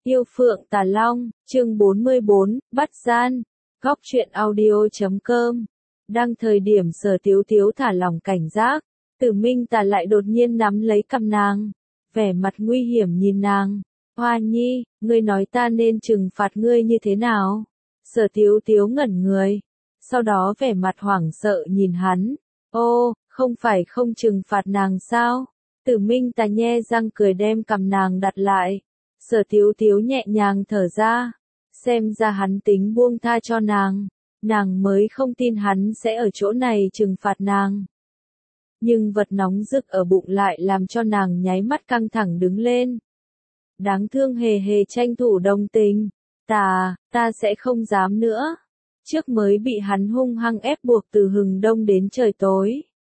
Yêu Phượng Tà Long, chương 44, Bắt Gian, Góc truyện audio.com. Đang thời điểm Sở Tiếu Tiếu thả lỏng cảnh giác, Tử Minh Tà lại đột nhiên nắm lấy cằm nàng, vẻ mặt nguy hiểm nhìn nàng. Hoa Nhi, ngươi nói ta nên trừng phạt ngươi như thế nào? Sở Tiếu Tiếu ngẩn người, sau đó vẻ mặt hoảng sợ nhìn hắn. Ô, không phải không trừng phạt nàng sao? Tử Minh Tà nhe răng cười đem cằm nàng đặt lại. Sở Tiếu Tiếu nhẹ nhàng thở ra, xem ra hắn tính buông tha cho nàng mới không tin hắn sẽ ở chỗ này trừng phạt nàng. Nhưng vật nóng rực ở bụng lại làm cho nàng nháy mắt căng thẳng đứng lên. Đáng thương hề hề tranh thủ đồng tình, ta sẽ không dám nữa. Trước mới bị hắn hung hăng ép buộc từ hừng đông đến trời tối.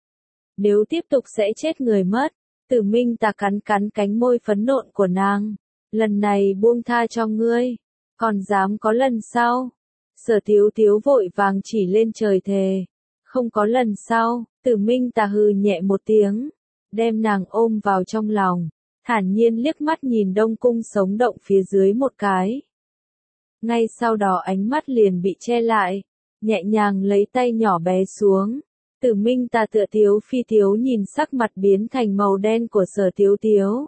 Nếu tiếp tục sẽ chết người mất. Tử Minh Tà cắn cắn cánh môi phấn nộn của nàng. Lần này buông tha cho ngươi, còn dám có lần sau? Sở Tiếu Tiếu vội vàng chỉ lên trời thề, không có lần sau. Tử Minh Tà hừ nhẹ một tiếng, đem nàng ôm vào trong lòng, thản nhiên liếc mắt nhìn Đông Cung sống động phía dưới một cái. Ngay sau đó ánh mắt liền bị che lại, nhẹ nhàng lấy tay nhỏ bé xuống. Tử Minh Tà tựa Tiếu Phi Tiếu nhìn sắc mặt biến thành màu đen của Sở Tiếu Tiếu.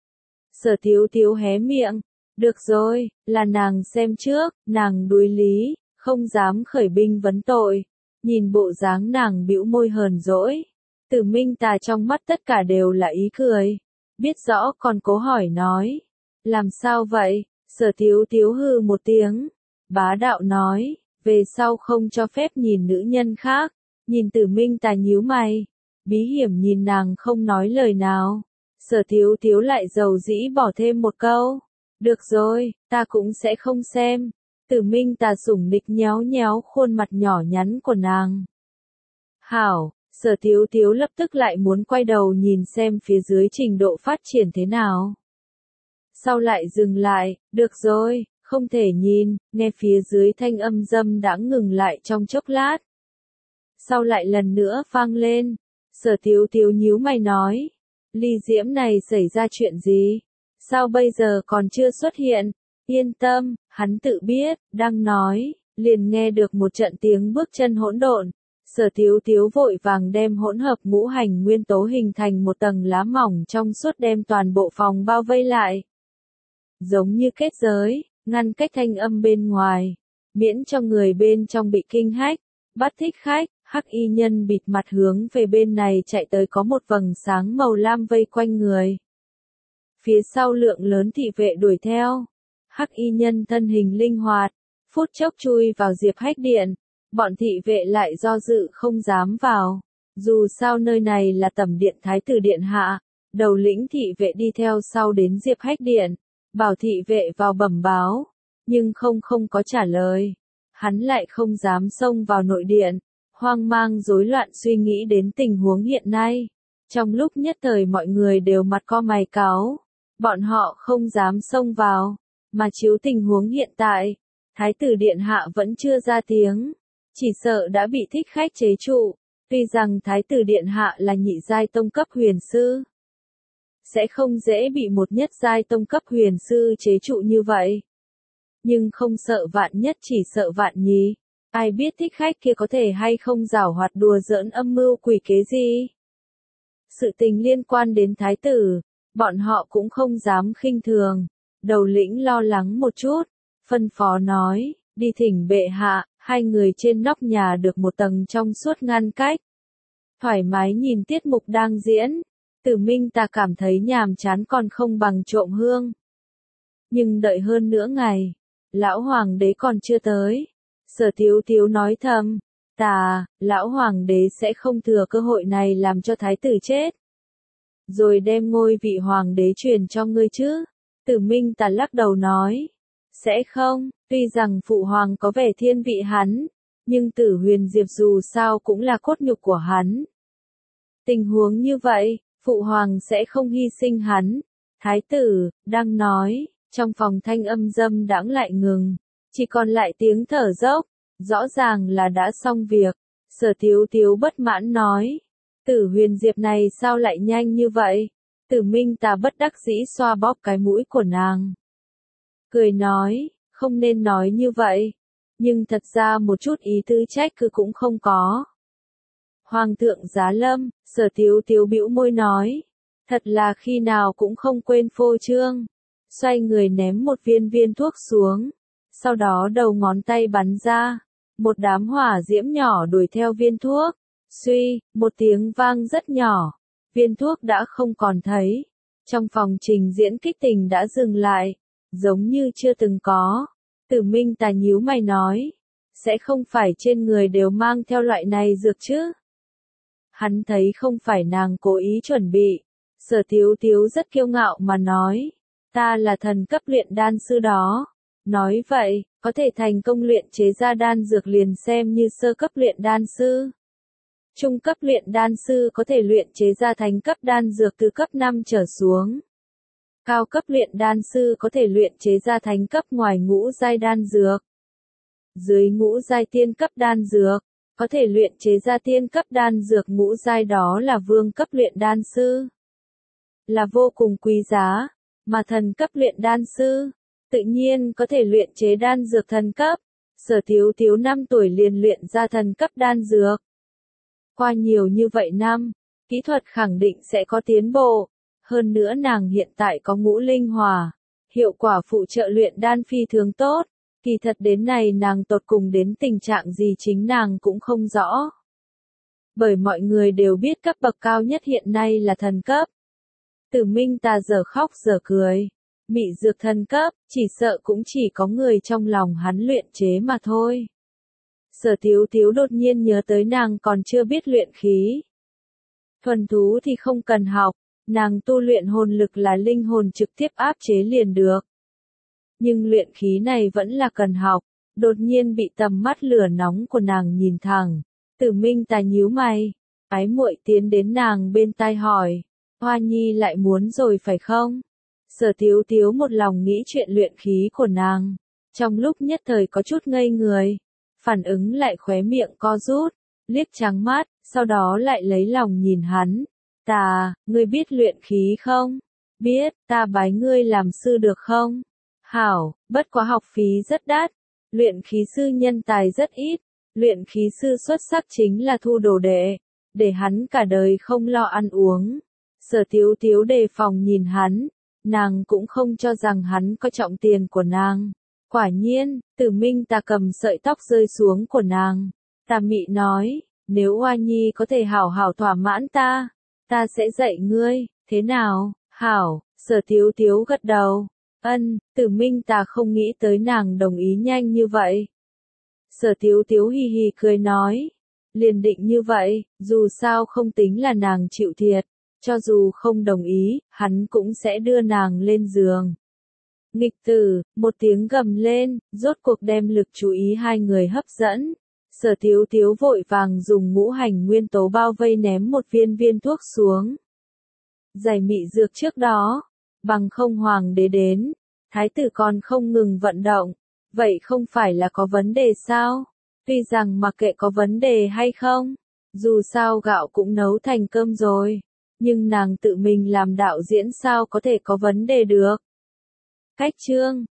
Sở Tiếu Tiếu hé miệng, được rồi, là nàng xem trước, nàng đuối lý, không dám khởi binh vấn tội. Nhìn bộ dáng nàng bĩu môi hờn dỗi, Tử Minh Tà trong mắt tất cả đều là ý cười, biết rõ còn cố hỏi nói, làm sao vậy? Sở Tiếu Tiếu hừ một tiếng, bá đạo nói, về sau không cho phép nhìn nữ nhân khác. Nhìn Tử Minh Tà nhíu mày, bí hiểm nhìn nàng không nói lời nào. Sở Tiếu Tiếu lại dầu dĩ bỏ thêm một câu, được rồi, ta cũng sẽ không xem. Tử Minh Tà sủng nịch nhéo nhéo khuôn mặt nhỏ nhắn của nàng. Hảo, Sở Tiếu Tiếu lập tức lại muốn quay đầu nhìn xem phía dưới trình độ phát triển thế nào. Sau lại dừng lại, được rồi, không thể nhìn, nghe phía dưới thanh âm dâm đã ngừng lại trong chốc lát. Sau lại lần nữa vang lên, Sở Tiếu Tiếu nhíu mày nói, Ly Diễm này xảy ra chuyện gì? Sao bây giờ còn chưa xuất hiện? Yên tâm, hắn tự biết, đang nói, liền nghe được một trận tiếng bước chân hỗn độn. Sở Tiếu Tiếu vội vàng đem hỗn hợp ngũ hành nguyên tố hình thành một tầng lá mỏng trong suốt đem toàn bộ phòng bao vây lại. Giống như kết giới, ngăn cách thanh âm bên ngoài, miễn cho người bên trong bị kinh hách. Bắt thích khách, Hắc y nhân bịt mặt hướng về bên này chạy tới, có một vầng sáng màu lam vây quanh người. Phía sau lượng lớn thị vệ đuổi theo. Hắc y nhân thân hình linh hoạt, phút chốc chui vào Diệp Hách Điện. Bọn thị vệ lại do dự không dám vào. Dù sao nơi này là tẩm điện Thái tử điện hạ. Đầu lĩnh thị vệ đi theo sau đến Diệp Hách Điện, bảo thị vệ vào bẩm báo, nhưng không có trả lời. Hắn lại không dám xông vào nội điện, hoang mang rối loạn suy nghĩ đến tình huống hiện nay. Trong lúc nhất thời mọi người đều mặt co mày cáu, bọn họ không dám xông vào, mà chiếu tình huống hiện tại, Thái tử điện hạ vẫn chưa ra tiếng, chỉ sợ đã bị thích khách chế trụ. Tuy rằng Thái tử điện hạ là nhị giai tông cấp huyền sư, sẽ không dễ bị một nhất giai tông cấp huyền sư chế trụ như vậy. Nhưng không sợ vạn nhất chỉ sợ vạn nhì. Ai biết thích khách kia có thể hay không giảo hoạt đùa giỡn âm mưu quỷ kế gì. Sự tình liên quan đến thái tử, bọn họ cũng không dám khinh thường. Đầu lĩnh lo lắng một chút, phân phó nói, đi thỉnh bệ hạ. Hai người trên nóc nhà được một tầng trong suốt ngăn cách, thoải mái nhìn tiết mục đang diễn. Tử Minh Tà cảm thấy nhàm chán còn không bằng trộm hương. Nhưng đợi hơn nửa ngày, lão hoàng đế còn chưa tới. Sở Tiếu Tiếu nói thầm, lão hoàng đế sẽ không thừa cơ hội này làm cho thái tử chết, rồi đem ngôi vị hoàng đế truyền cho ngươi chứ? Tử Minh Tà lắc đầu nói, sẽ không. Tuy rằng phụ hoàng có vẻ thiên vị hắn, nhưng Tử Huyền Diệp dù sao cũng là cốt nhục của hắn. Tình huống như vậy, phụ hoàng sẽ không hy sinh hắn. Thái tử đang nói, trong phòng thanh âm dâm đãng lại ngừng, chỉ còn lại tiếng thở dốc, rõ ràng là đã xong việc. Sở Tiếu Tiếu bất mãn nói, Tử Huyền Diệp này sao lại nhanh như vậy? Tử Minh Tà bất đắc dĩ xoa bóp cái mũi của nàng. cười nói, không nên nói như vậy. Nhưng thật ra một chút ý tứ trách cứ cũng không có. Hoàng thượng giá lâm, Sở Tiếu Tiếu bĩu môi nói. Thật là khi nào cũng không quên phô trương. Xoay người ném một viên thuốc xuống. Sau đó đầu ngón tay bắn ra. Một đám hỏa diễm nhỏ đuổi theo viên thuốc. Suy, một tiếng vang rất nhỏ. Viên thuốc đã không còn thấy. Trong phòng trình diễn kích tình đã dừng lại. Giống như chưa từng có. Tử Minh Tà nhíu mày nói. Sẽ không phải trên người đều mang theo loại này dược chứ? Hắn thấy không phải nàng cố ý chuẩn bị. Sở Tiếu Tiếu rất kiêu ngạo mà nói. Ta là thần cấp luyện đan sư đó. Nói vậy, có thể thành công luyện chế ra đan dược liền xem như sơ cấp luyện đan sư. Trung cấp luyện đan sư có thể luyện chế ra thánh cấp đan dược từ cấp 5 trở xuống. Cao cấp luyện đan sư có thể luyện chế ra thánh cấp ngoài ngũ giai đan dược. Dưới ngũ giai tiên cấp đan dược, có thể luyện chế ra tiên cấp đan dược ngũ giai đó là vương cấp luyện đan sư. Là vô cùng quý giá, mà thần cấp luyện đan sư, tự nhiên có thể luyện chế đan dược thần cấp. Sở Tiếu Tiếu 5 tuổi liền luyện ra thần cấp đan dược. Qua nhiều như vậy năm, kỹ thuật khẳng định sẽ có tiến bộ. Hơn nữa nàng hiện tại có ngũ linh hỏa, hiệu quả phụ trợ luyện đan phi thường tốt. Kỳ thật đến này nàng tột cùng đến tình trạng gì chính nàng cũng không rõ. Bởi mọi người đều biết cấp bậc cao nhất hiện nay là thần cấp. Tử Minh Tà giờ khóc giờ cười. Mị dược thần cấp, chỉ sợ cũng chỉ có người trong lòng hắn luyện chế mà thôi. Sở Tiếu Tiếu đột nhiên nhớ tới nàng còn chưa biết luyện khí. Thuần thú thì không cần học, nàng tu luyện hồn lực là linh hồn trực tiếp áp chế liền được. Nhưng luyện khí này vẫn là cần học, đột nhiên bị tầm mắt lửa nóng của nàng nhìn thẳng. Tử Minh Tà nhíu mày, ái muội tiến đến nàng bên tai hỏi, Hoa Nhi lại muốn rồi phải không? Sở Tiếu Tiếu một lòng nghĩ chuyện luyện khí của nàng, trong lúc nhất thời có chút ngây người, phản ứng lại khóe miệng co rút, liếc trắng mắt, sau đó lại lấy lòng nhìn hắn. Tà, ngươi biết luyện khí không? Biết, ta bái ngươi làm sư được không? Hảo, bất quá học phí rất đắt, luyện khí sư nhân tài rất ít, luyện khí sư xuất sắc chính là thu đồ đệ, để hắn cả đời không lo ăn uống. Sở Tiếu Tiếu đề phòng nhìn hắn, nàng cũng không cho rằng hắn có trọng tiền của nàng. Quả nhiên, Tử Minh Tà cầm sợi tóc rơi xuống của nàng. Tà mị nói, nếu Hoa Nhi có thể hảo hảo thỏa mãn ta sẽ dạy ngươi, thế nào? Hảo, Sở Tiếu Tiếu gật đầu. Tử Minh Tà không nghĩ tới nàng đồng ý nhanh như vậy. Sở Tiếu Tiếu hì hì cười nói, liền định như vậy, dù sao không tính là nàng chịu thiệt, cho dù không đồng ý, hắn cũng sẽ đưa nàng lên giường. Nghịch tử, một tiếng gầm lên, rốt cuộc đem lực chú ý hai người hấp dẫn. Sở Tiếu Tiếu vội vàng dùng ngũ hành nguyên tố bao vây ném một viên thuốc xuống. Giải mị dược trước đó, bằng không hoàng đế đến, thái tử còn không ngừng vận động, vậy không phải là có vấn đề sao? Tuy rằng mặc kệ có vấn đề hay không, dù sao gạo cũng nấu thành cơm rồi, nhưng nàng tự mình làm đạo diễn sao có thể có vấn đề được? Cách chương